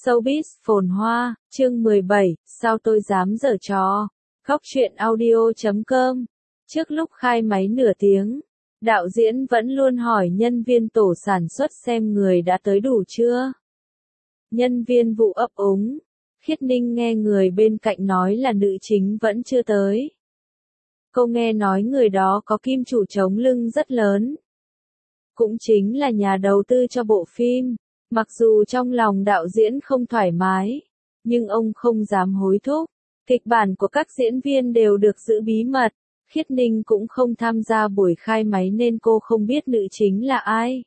Showbiz phồn hoa, chương 17, sao tôi dám giở trò. Góc truyện audio.com. Trước lúc khai máy nửa tiếng, đạo diễn vẫn luôn hỏi nhân viên tổ sản xuất xem người đã tới đủ chưa. Nhân viên vụ ấp úng. Khiết Ninh nghe người bên cạnh nói là nữ chính vẫn chưa tới. Cô nghe nói người đó có kim chủ chống lưng rất lớn. Cũng chính là nhà đầu tư cho bộ phim. Mặc dù trong lòng đạo diễn không thoải mái, nhưng ông không dám hối thúc. Kịch bản của các diễn viên đều được giữ bí mật. Khiết Ninh cũng không tham gia buổi khai máy nên cô không biết nữ chính là ai.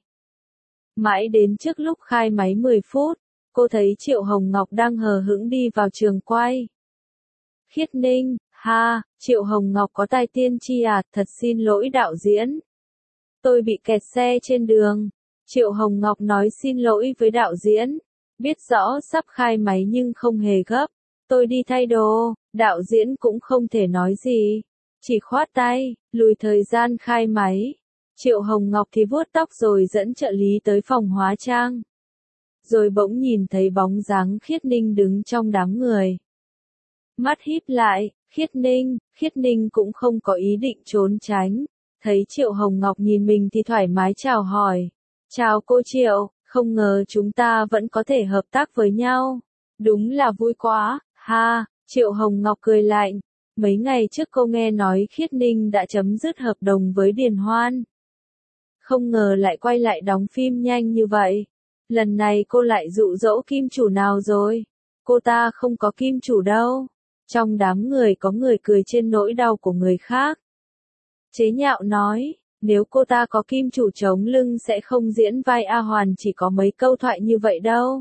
Mãi đến trước lúc khai máy 10 phút, cô thấy Triệu Hồng Ngọc đang hờ hững đi vào trường quay. Khiết Ninh, ha, Triệu Hồng Ngọc có tai tiên tri à, thật xin lỗi đạo diễn. Tôi bị kẹt xe trên đường. Triệu Hồng Ngọc nói xin lỗi với đạo diễn. Biết rõ sắp khai máy nhưng không hề gấp. Tôi đi thay đồ, đạo diễn cũng không thể nói gì. Chỉ khoát tay, lùi thời gian khai máy. Triệu Hồng Ngọc thì vuốt tóc rồi dẫn trợ lý tới phòng hóa trang. Rồi bỗng nhìn thấy bóng dáng Khiết Ninh đứng trong đám người. Mắt híp lại, Khiết Ninh cũng không có ý định trốn tránh. Thấy Triệu Hồng Ngọc nhìn mình thì thoải mái chào hỏi. Chào cô Triệu, không ngờ chúng ta vẫn có thể hợp tác với nhau. Đúng là vui quá, ha, Triệu Hồng Ngọc cười lạnh. Mấy ngày trước cô nghe nói Khiết Ninh đã chấm dứt hợp đồng với Điền Hoan. Không ngờ lại quay lại đóng phim nhanh như vậy. Lần này cô lại dụ dỗ kim chủ nào rồi? Cô ta không có kim chủ đâu. Trong đám người có người cười trên nỗi đau của người khác. Chế nhạo nói, nếu cô ta có kim chủ chống lưng sẽ không diễn vai A Hoàn, chỉ có mấy câu thoại như vậy đâu.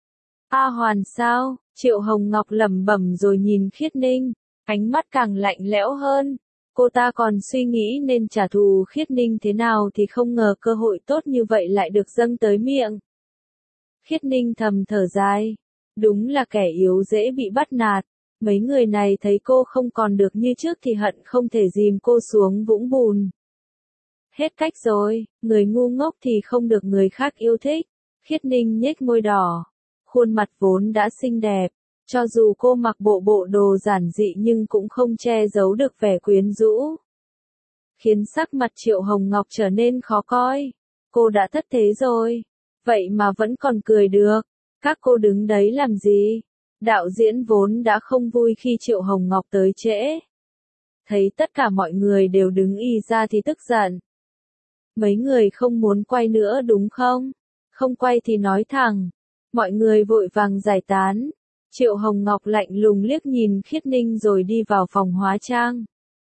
A Hoàn sao? Triệu Hồng Ngọc lẩm bẩm rồi nhìn Khiết Ninh, ánh mắt càng lạnh lẽo hơn. Cô ta còn suy nghĩ nên trả thù Khiết Ninh thế nào thì không ngờ cơ hội tốt như vậy lại được dâng tới miệng. Khiết Ninh thầm thở dài, đúng là kẻ yếu dễ bị bắt nạt. Mấy người này thấy cô không còn được như trước thì hận không thể dìm cô xuống vũng bùn. Hết cách rồi, người ngu ngốc thì không được người khác yêu thích. Khiết Ninh nhếch môi đỏ. Khuôn mặt vốn đã xinh đẹp. Cho dù cô mặc bộ đồ giản dị nhưng cũng không che giấu được vẻ quyến rũ. Khiến sắc mặt Triệu Hồng Ngọc trở nên khó coi. Cô đã thất thế rồi. Vậy mà vẫn còn cười được. Các cô đứng đấy làm gì? Đạo diễn vốn đã không vui khi Triệu Hồng Ngọc tới trễ. Thấy tất cả mọi người đều đứng ì ra thì tức giận. Mấy người không muốn quay nữa đúng không? Không quay thì nói thẳng. Mọi người vội vàng giải tán. Triệu Hồng Ngọc lạnh lùng liếc nhìn Khiết Ninh rồi đi vào phòng hóa trang.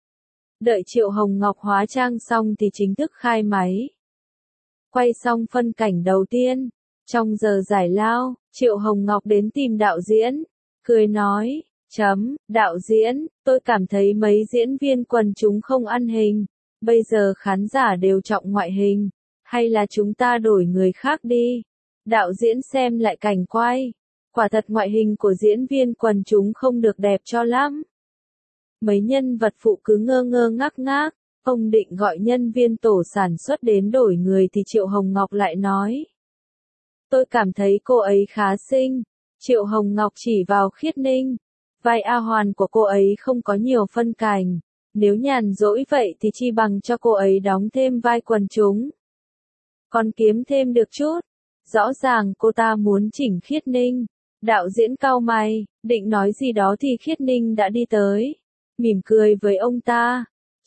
Đợi Triệu Hồng Ngọc hóa trang xong thì chính thức khai máy. Quay xong phân cảnh đầu tiên. Trong giờ giải lao, Triệu Hồng Ngọc đến tìm đạo diễn. Cười nói, đạo diễn, tôi cảm thấy mấy diễn viên quần chúng không ăn hình. Bây giờ khán giả đều trọng ngoại hình. Hay là chúng ta đổi người khác đi. Đạo diễn xem lại cảnh quay. Quả thật ngoại hình của diễn viên quần chúng không được đẹp cho lắm. Mấy nhân vật phụ cứ ngơ ngơ ngác ngác. Ông định gọi nhân viên tổ sản xuất đến đổi người thì Triệu Hồng Ngọc lại nói. Tôi cảm thấy cô ấy khá xinh. Triệu Hồng Ngọc chỉ vào Khiết Ninh. Vai A Hoàn của cô ấy không có nhiều phân cảnh. Nếu nhàn rỗi vậy thì chi bằng cho cô ấy đóng thêm vai quần chúng. Còn kiếm thêm được chút. Rõ ràng cô ta muốn chỉnh Khiết Ninh. Đạo diễn cau mày, định nói gì đó thì Khiết Ninh đã đi tới. Mỉm cười với ông ta.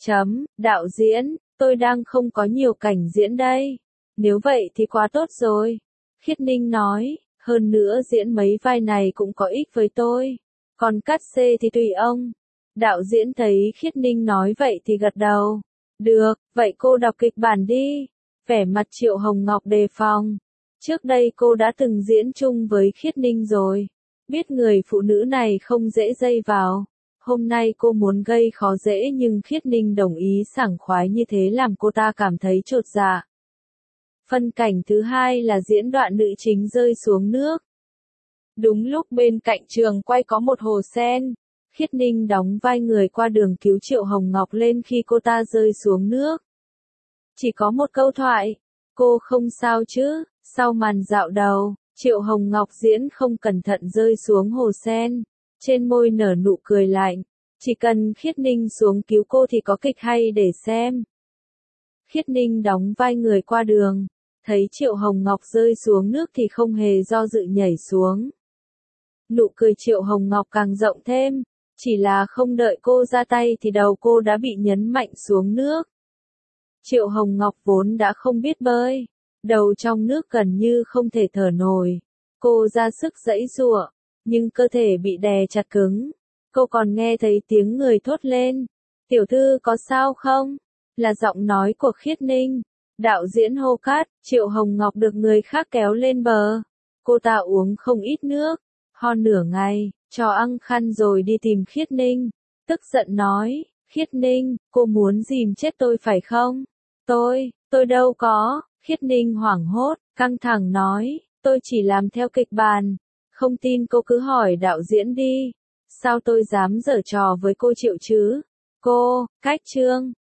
Đạo diễn, tôi đang không có nhiều cảnh diễn đây. Nếu vậy thì quá tốt rồi. Khiết Ninh nói, hơn nữa diễn mấy vai này cũng có ích với tôi. Còn cắt xê thì tùy ông. Đạo diễn thấy Khiết Ninh nói vậy thì gật đầu. Được, vậy cô đọc kịch bản đi. Vẻ mặt Triệu Hồng Ngọc đề phòng. Trước đây cô đã từng diễn chung với Khiết Ninh rồi. Biết người phụ nữ này không dễ dây vào. Hôm nay cô muốn gây khó dễ nhưng Khiết Ninh đồng ý sảng khoái như thế làm cô ta cảm thấy chột dạ. Phân cảnh thứ hai là diễn đoạn nữ chính rơi xuống nước. Đúng lúc bên cạnh trường quay có một hồ sen. Khiết Ninh đóng vai người qua đường cứu Triệu Hồng Ngọc lên khi cô ta rơi xuống nước. Chỉ có một câu thoại. Cô không sao chứ? Sau màn dạo đầu, Triệu Hồng Ngọc diễn không cẩn thận rơi xuống hồ sen, trên môi nở nụ cười lạnh. Chỉ cần Khiết Ninh xuống cứu cô thì có kịch hay để xem. Khiết Ninh đóng vai người qua đường, thấy Triệu Hồng Ngọc rơi xuống nước thì không hề do dự nhảy xuống. Nụ cười Triệu Hồng Ngọc càng rộng thêm, chỉ là không đợi cô ra tay thì đầu cô đã bị nhấn mạnh xuống nước. Triệu Hồng Ngọc vốn đã không biết bơi, đầu trong nước gần như không thể thở nổi. Cô ra sức giãy giụa, nhưng cơ thể bị đè chặt cứng. Cô còn nghe thấy tiếng người thốt lên, "Tiểu thư có sao không?" Là giọng nói của Khiết Ninh. Đạo diễn hô cắt, Triệu Hồng Ngọc được người khác kéo lên bờ. Cô ta uống không ít nước, ho nửa ngày, cho ăn khăn rồi đi tìm Khiết Ninh. Tức giận nói, "Khiết Ninh, cô muốn dìm chết tôi phải không?" Tôi đâu có." Khiết Ninh hoảng hốt, căng thẳng nói, "Tôi chỉ làm theo kịch bản. Không tin cô cứ hỏi đạo diễn đi. Sao tôi dám giở trò với cô Triệu chứ?" Cách chương